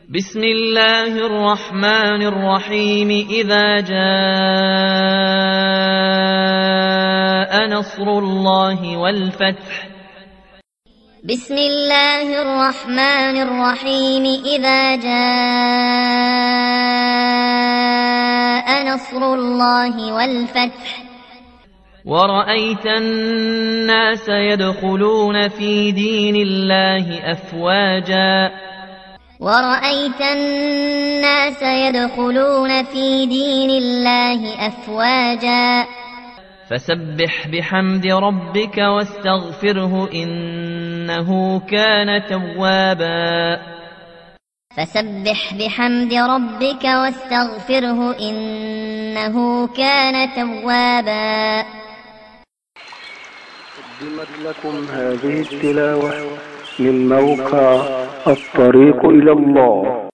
بسم الله الرحمن الرحيم. إذا جاء نصر الله والفتح. بسم الله الرحمن الرحيم. إذا جاء نصر الله والفتح. ورأيت الناس يدخلون في دين الله أفواجا. ورأيت الناس يدخلون في دين الله أفواجا. فسبح بحمد ربك واستغفره إنه كان توابا. فسبح بحمد ربك واستغفره إنه كان توابا. قدمت لكم هذه التلاوة من موقع الطريق إلى الله.